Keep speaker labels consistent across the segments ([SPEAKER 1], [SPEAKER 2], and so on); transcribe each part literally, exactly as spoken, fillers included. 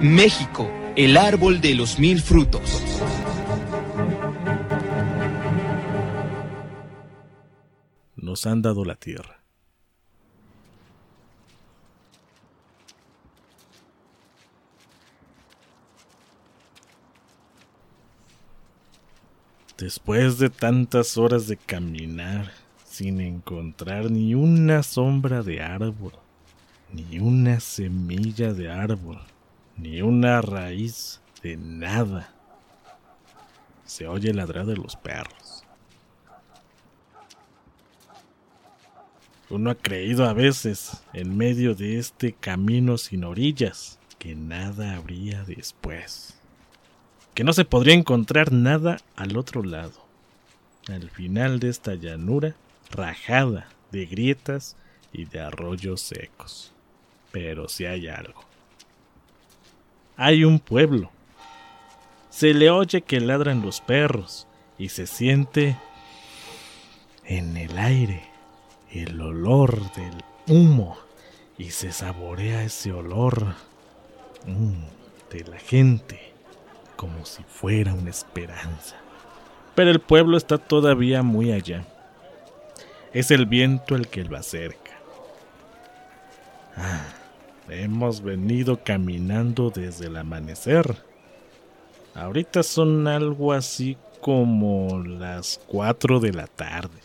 [SPEAKER 1] México, el árbol de los mil frutos.
[SPEAKER 2] Nos han dado la tierra. Después de tantas horas de caminar sin encontrar ni una sombra de árbol, ni una semilla de árbol, ni una raíz de nada, se oye ladrar de los perros. Uno ha creído a veces, en medio de este camino sin orillas, que nada habría después, que no se podría encontrar nada al otro lado, al final de esta llanura rajada de grietas y de arroyos secos. Pero sí hay algo. Hay un pueblo. Se le oye que ladran los perros y se siente en el aire el olor del humo y se saborea ese olor mmm, de la gente como si fuera una esperanza. Pero el pueblo está todavía muy allá. Es el viento el que lo acerca. Ah, hemos venido caminando desde el amanecer. Ahorita son algo así como las cuatro de la tarde.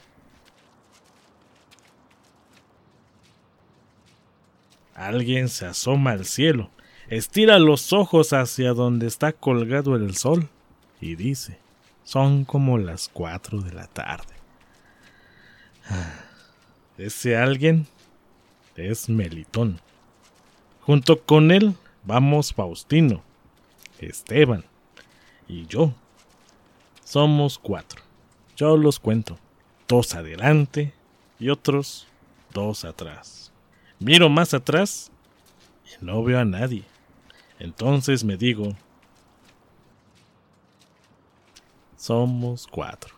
[SPEAKER 2] Alguien se asoma al cielo, estira los ojos hacia donde está colgado el sol y dice: son como las cuatro de la tarde. Ese alguien es Melitón. Junto con él vamos Faustino, Esteban y yo. Somos cuatro. Yo los cuento. Dos adelante y otros dos atrás. Miro más atrás y no veo a nadie. Entonces me digo: somos cuatro.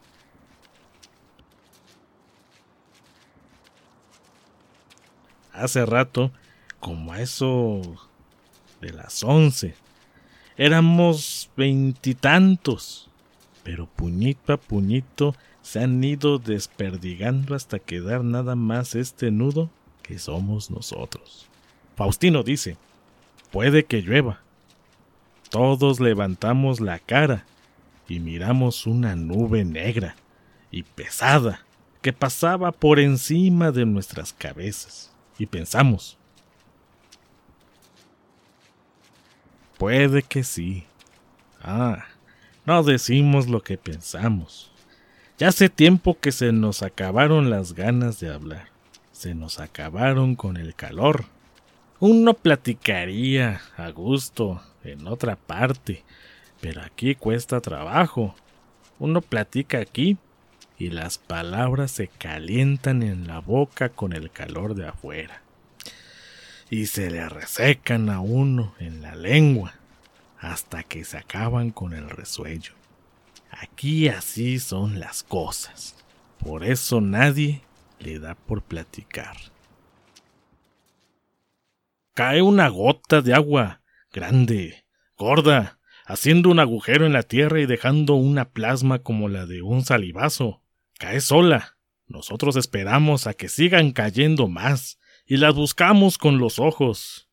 [SPEAKER 2] Hace rato, como a eso de las once, éramos veintitantos, pero puñito a puñito se han ido desperdigando hasta quedar nada más este nudo que somos nosotros. Faustino dice: puede que llueva. Todos levantamos la cara y miramos una nube negra y pesada que pasaba por encima de nuestras cabezas. Y pensamos: puede que sí. Ah, no decimos lo que pensamos. Ya hace tiempo que se nos acabaron las ganas de hablar. Se nos acabaron con el calor. Uno platicaría a gusto en otra parte, pero aquí cuesta trabajo. Uno platica aquí y las palabras se calientan en la boca con el calor de afuera. Y se le resecan a uno en la lengua hasta que se acaban con el resuello. Aquí así son las cosas. Por eso nadie le da por platicar. Cae una gota de agua, grande, gorda, haciendo un agujero en la tierra y dejando una plasma como la de un salivazo. Cae sola. Nosotros esperamos a que sigan cayendo más y las buscamos con los ojos.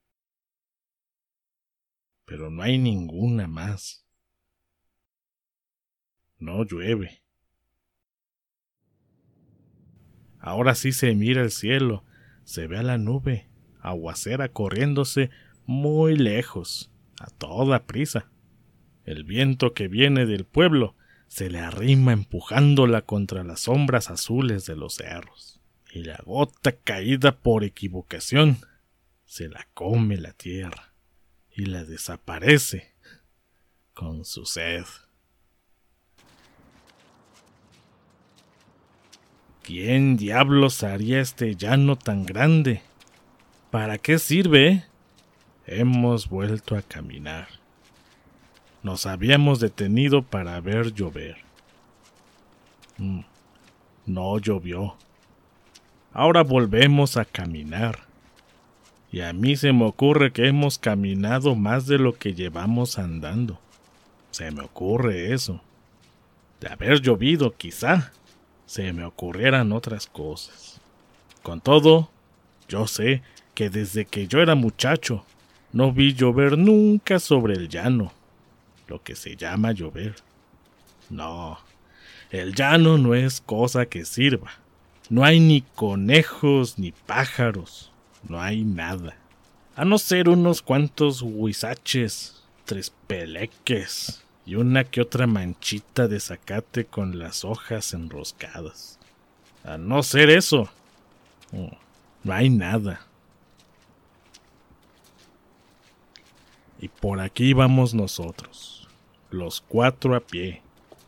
[SPEAKER 2] Pero no hay ninguna más. No llueve. Ahora sí se mira el cielo, se ve a la nube, aguacera corriéndose muy lejos, a toda prisa. El viento que viene del pueblo se le arrima empujándola contra las sombras azules de los cerros. Y la gota caída por equivocación se la come la tierra y la desaparece con su sed. ¿Quién diablos haría este llano tan grande? ¿Para qué sirve? Hemos vuelto a caminar. Nos habíamos detenido para ver llover. Mm, no llovió. Ahora volvemos a caminar. Y a mí se me ocurre que hemos caminado más de lo que llevamos andando. Se me ocurre eso. De haber llovido, quizá, se me ocurrieran otras cosas. Con todo, yo sé que desde que yo era muchacho, no vi llover nunca sobre el llano, lo que se llama llover. No, el llano no es cosa que sirva. No hay ni conejos ni pájaros, no hay nada. A no ser unos cuantos huizaches, tres peleques y una que otra manchita de zacate con las hojas enroscadas. A no ser eso, no hay nada. Y por aquí vamos nosotros, los cuatro a pie.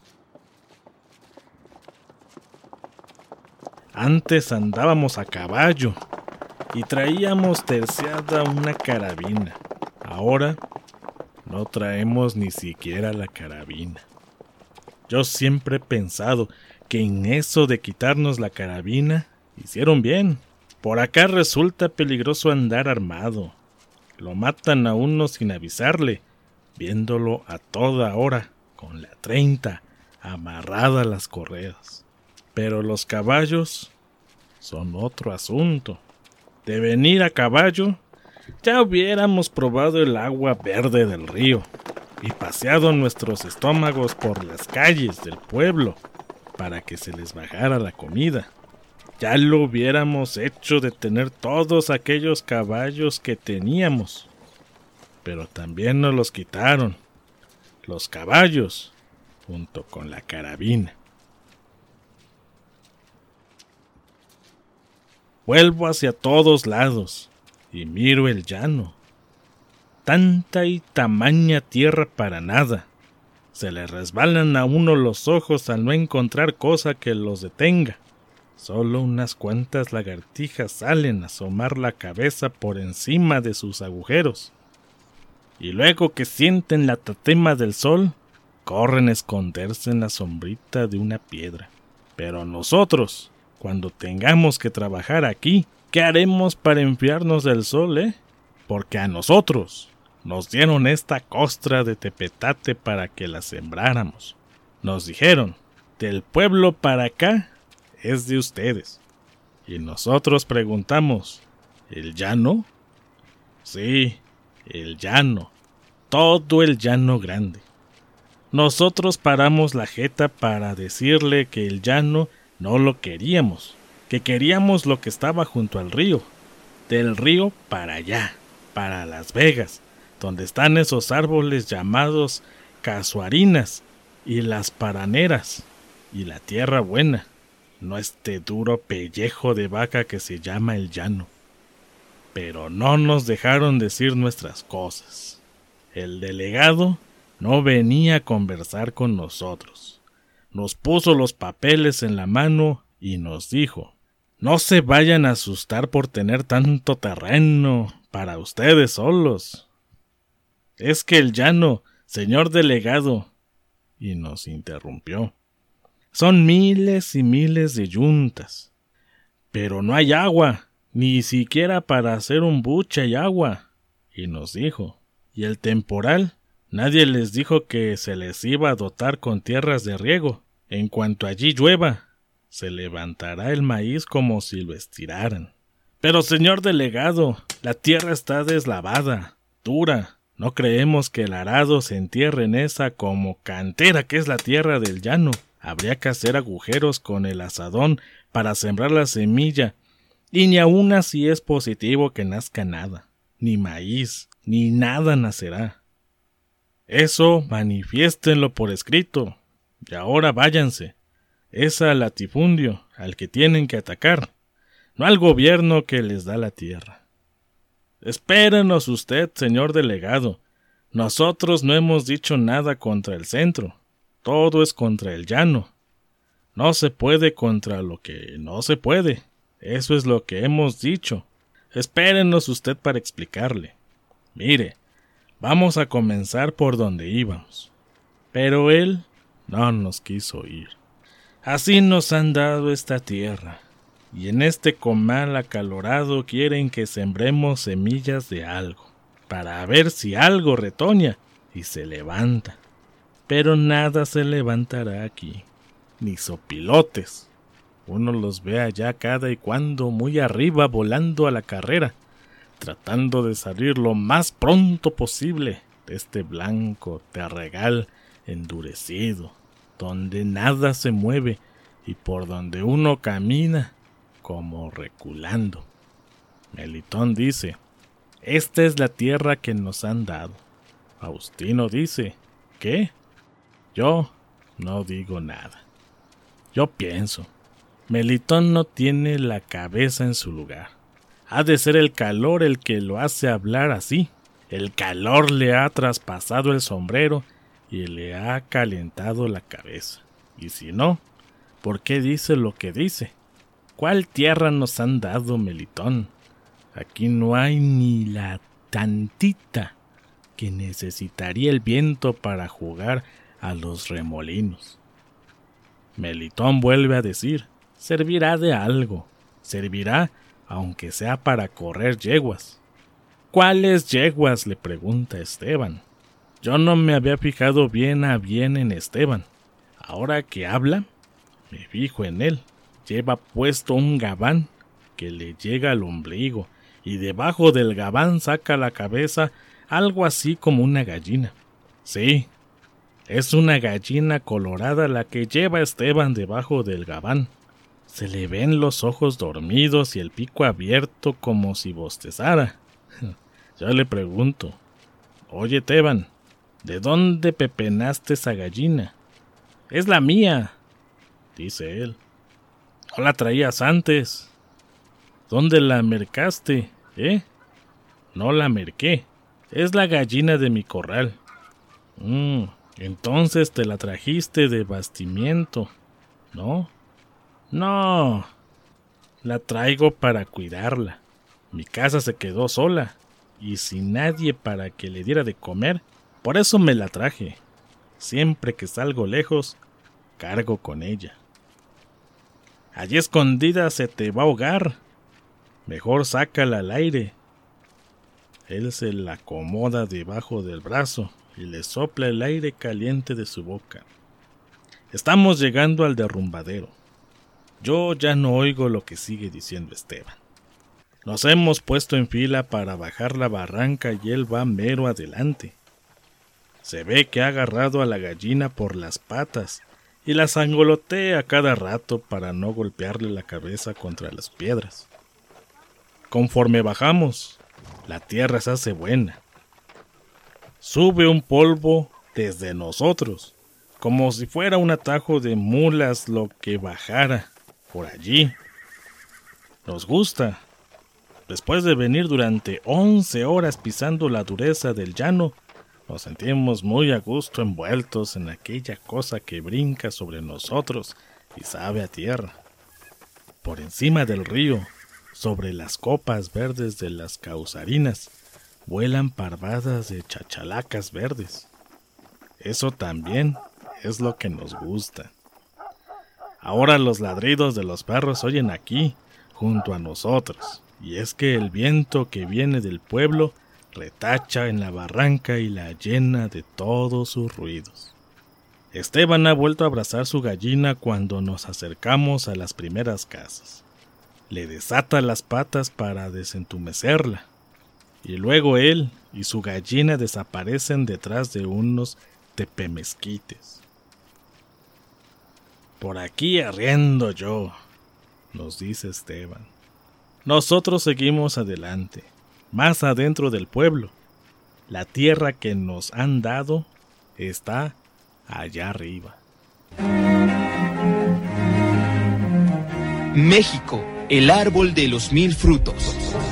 [SPEAKER 2] Antes andábamos a caballo y traíamos terciada una carabina. Ahora no traemos ni siquiera la carabina. Yo siempre he pensado que en eso de quitarnos la carabina hicieron bien. Por acá resulta peligroso andar armado. Lo matan a uno sin avisarle, viéndolo a toda hora, con la treinta amarrada a las correas. Pero los caballos son otro asunto. De venir a caballo, ya hubiéramos probado el agua verde del río y paseado nuestros estómagos por las calles del pueblo para que se les bajara la comida. Ya lo hubiéramos hecho de tener todos aquellos caballos que teníamos. Pero también nos los quitaron, los caballos, junto con la carabina. Vuelvo hacia todos lados y miro el llano. Tanta y tamaña tierra para nada. Se le resbalan a uno los ojos al no encontrar cosa que los detenga. Solo unas cuantas lagartijas salen a asomar la cabeza por encima de sus agujeros. Y luego que sienten la tatema del sol, corren a esconderse en la sombrita de una piedra. Pero nosotros, cuando tengamos que trabajar aquí, ¿qué haremos para enfriarnos del sol, eh? Porque a nosotros nos dieron esta costra de tepetate para que la sembráramos. Nos dijeron, del pueblo para acá es de ustedes. Y nosotros preguntamos, ¿el llano? Sí, el llano. Todo el llano grande. Nosotros paramos la jeta para decirle que el llano no lo queríamos, que queríamos lo que estaba junto al río, del río para allá, para Las Vegas, donde están esos árboles llamados casuarinas y las paraneras, y la tierra buena, no este duro pellejo de vaca que se llama el llano. Pero no nos dejaron decir nuestras cosas. El delegado no venía a conversar con nosotros. Nos puso los papeles en la mano y nos dijo, no se vayan a asustar por tener tanto terreno para ustedes solos. Es que el llano, señor delegado, y nos interrumpió. Son miles y miles de yuntas, pero no hay agua, ni siquiera para hacer un buche hay agua. Y nos dijo, y el temporal, nadie les dijo que se les iba a dotar con tierras de riego. En cuanto allí llueva, se levantará el maíz como si lo estiraran. Pero señor delegado, la tierra está deslavada, dura. No creemos que el arado se entierre en esa como cantera que es la tierra del llano. Habría que hacer agujeros con el azadón para sembrar la semilla, y ni aun así es positivo que nazca nada, ni maíz, ni nada nacerá. Eso manifiéstenlo por escrito, y ahora váyanse. Es al latifundio al que tienen que atacar, no al gobierno que les da la tierra. Espérenos usted, señor delegado. Nosotros no hemos dicho nada contra el centro. Todo es contra el llano. No se puede contra lo que no se puede. Eso es lo que hemos dicho. Espérenos usted para explicarle. Mire, vamos a comenzar por donde íbamos. Pero él no nos quiso ir. Así nos han dado esta tierra. y en este comal acalorado quieren que sembremos semillas de algo, para ver si algo retoña y se levanta. Pero nada se levantará aquí, ni sopilotes. Uno los ve allá cada y cuando muy arriba volando a la carrera, tratando de salir lo más pronto posible de este blanco terregal endurecido, donde nada se mueve y por donde uno camina como reculando. Melitón dice: esta es la tierra que nos han dado. Faustino dice: ¿qué? Yo no digo nada. Yo pienso, Melitón no tiene la cabeza en su lugar. Ha de ser el calor el que lo hace hablar así. El calor le ha traspasado el sombrero y le ha calentado la cabeza. Y si no, ¿por qué dice lo que dice? ¿Cuál tierra nos han dado, Melitón? Aquí no hay ni la tantita que necesitaría el viento para jugar a los remolinos. Melitón vuelve a decir: servirá de algo, servirá aunque sea para correr yeguas. ¿Cuáles yeguas?, le pregunta Esteban. Yo no me había fijado bien a bien en Esteban. Ahora que habla, me fijo en él. Lleva puesto un gabán que le llega al ombligo y debajo del gabán saca la cabeza algo así como una gallina. Sí, es una gallina colorada la que lleva Esteban debajo del gabán. Se le ven los ojos dormidos y el pico abierto como si bostezara. Yo le pregunto: oye, Esteban, ¿de dónde pepenaste esa gallina? Es la mía, dice él. No la traías antes. ¿Dónde la mercaste, eh? No la merqué. Es la gallina de mi corral. Mm, entonces te la trajiste de bastimiento, ¿no? No, la traigo para cuidarla. Mi casa se quedó sola y sin nadie para que le diera de comer. Por eso me la traje. Siempre que salgo lejos, cargo con ella. Allí escondida se te va a ahogar. Mejor sácala al aire. Él se la acomoda debajo del brazo y le sopla el aire caliente de su boca. Estamos llegando al derrumbadero. Yo ya no oigo lo que sigue diciendo Esteban. Nos hemos puesto en fila para bajar la barranca y él va mero adelante. Se ve que ha agarrado a la gallina por las patas y la sangolotea cada rato para no golpearle la cabeza contra las piedras. Conforme bajamos, la tierra se hace buena. Sube un polvo desde nosotros, como si fuera un atajo de mulas lo que bajara por allí. Nos gusta. Después de venir durante once horas pisando la dureza del llano, nos sentimos muy a gusto envueltos en aquella cosa que brinca sobre nosotros y sabe a tierra. Por encima del río, sobre las copas verdes de las causarinas, vuelan parvadas de chachalacas verdes. Eso también es lo que nos gusta. Ahora los ladridos de los perros se oyen aquí, junto a nosotros, y es que el viento que viene del pueblo retacha en la barranca y la llena de todos sus ruidos. Esteban ha vuelto a abrazar su gallina cuando nos acercamos a las primeras casas. Le desata las patas para desentumecerla, y luego él y su gallina desaparecen detrás de unos tepemezquites. Por aquí arriendo yo, nos dice Esteban. Nosotros seguimos adelante, más adentro del pueblo. La tierra que nos han dado está allá arriba.
[SPEAKER 1] México, el árbol de los mil frutos.